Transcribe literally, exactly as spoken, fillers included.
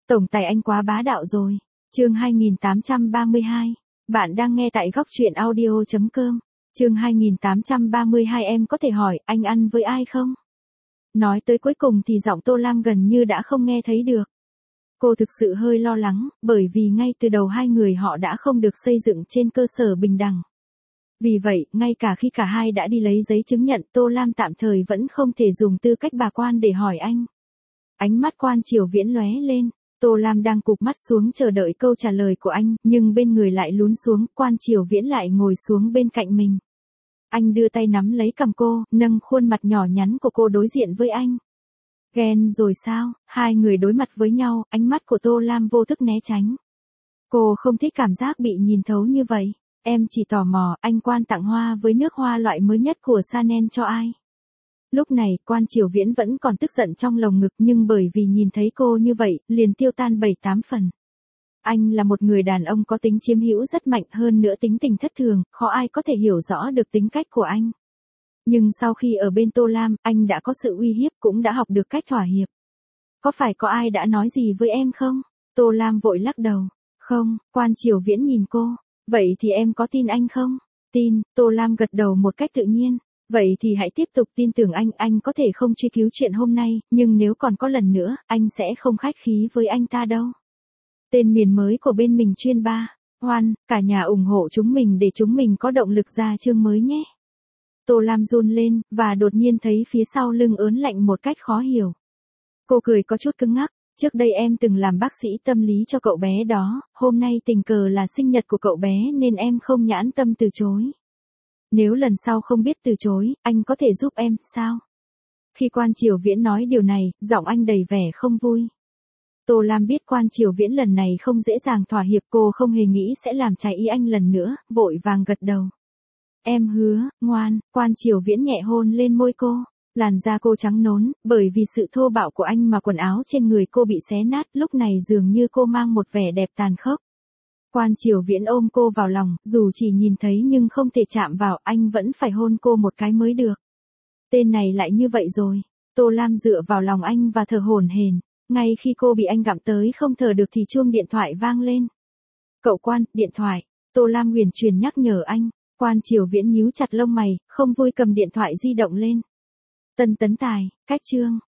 Tổng tài anh quá bá đạo rồi. Chương hai nghìn tám trăm ba mươi hai. Bạn đang nghe tại góc truyện audio chấm com. Chương hai nghìn tám trăm ba mươi hai em có thể hỏi anh ăn với ai không? Nói tới cuối cùng thì giọng Tô Lam gần như đã không nghe thấy được. Cô thực sự hơi lo lắng, bởi vì ngay từ đầu hai người họ đã không được xây dựng trên cơ sở bình đẳng. Vì vậy, ngay cả khi cả hai đã đi lấy giấy chứng nhận, Tô Lam tạm thời vẫn không thể dùng tư cách bà quan để hỏi anh. Ánh mắt Quan Triều Viễn lóe lên, Tô Lam đang cụp mắt xuống chờ đợi câu trả lời của anh, nhưng bên người lại lún xuống, Quan Triều Viễn lại ngồi xuống bên cạnh mình. Anh đưa tay nắm lấy cằm cô, nâng khuôn mặt nhỏ nhắn của cô đối diện với anh. Ghen rồi sao? Hai người đối mặt với nhau, ánh mắt của Tô Lam vô thức né tránh. Cô không thích cảm giác bị nhìn thấu như vậy. Em chỉ tò mò, anh Quan tặng hoa với nước hoa loại mới nhất của Chanel cho ai? Lúc này, Quan Triều Viễn vẫn còn tức giận trong lồng ngực, nhưng bởi vì nhìn thấy cô như vậy, liền tiêu tan bảy tám phần. Anh là một người đàn ông có tính chiếm hữu rất mạnh, hơn nữa tính tình thất thường, khó ai có thể hiểu rõ được tính cách của anh. Nhưng sau khi ở bên Tô Lam, anh đã có sự uy hiếp, cũng đã học được cách thỏa hiệp. Có phải có ai đã nói gì với em không? Tô Lam vội lắc đầu. Không. Quan Triều Viễn nhìn cô. Vậy thì em có tin anh không? Tin. Tô Lam gật đầu một cách tự nhiên. Vậy thì hãy tiếp tục tin tưởng anh, anh có thể không truy cứu chuyện hôm nay, nhưng nếu còn có lần nữa, anh sẽ không khách khí với anh ta đâu. Tên miền mới của bên mình chuyên ba. Hoan, cả nhà ủng hộ chúng mình để chúng mình có động lực ra chương mới nhé. Tô Lam run lên, và đột nhiên thấy phía sau lưng ớn lạnh một cách khó hiểu. Cô cười có chút cứng ngắc. Trước đây em từng làm bác sĩ tâm lý cho cậu bé đó, hôm nay tình cờ là sinh nhật của cậu bé nên em không nhãn tâm từ chối. Nếu lần sau không biết từ chối, anh có thể giúp em, sao? Khi Quan Triều Viễn nói điều này, giọng anh đầy vẻ không vui. Tô Lam biết Quan Triều Viễn lần này không dễ dàng thỏa hiệp, cô không hề nghĩ sẽ làm trái ý anh lần nữa, vội vàng gật đầu. Em hứa, ngoan. Quan Triều Viễn nhẹ hôn lên môi cô. Làn da cô trắng nốn, bởi vì sự thô bạo của anh mà quần áo trên người cô bị xé nát, lúc này dường như cô mang một vẻ đẹp tàn khốc. Quan Triều Viễn ôm cô vào lòng, dù chỉ nhìn thấy nhưng không thể chạm vào, anh vẫn phải hôn cô một cái mới được. Tên này lại như vậy rồi. Tô Lam dựa vào lòng anh và thở hổn hển. Ngay khi cô bị anh gặm tới không thở được thì chuông điện thoại vang lên. Cậu Quan, điện thoại. Tô Lam huyền truyền nhắc nhở anh. Quan Triều Viễn nhíu chặt lông mày, không vui cầm điện thoại di động lên. Tân Tấn Tài, cách chương.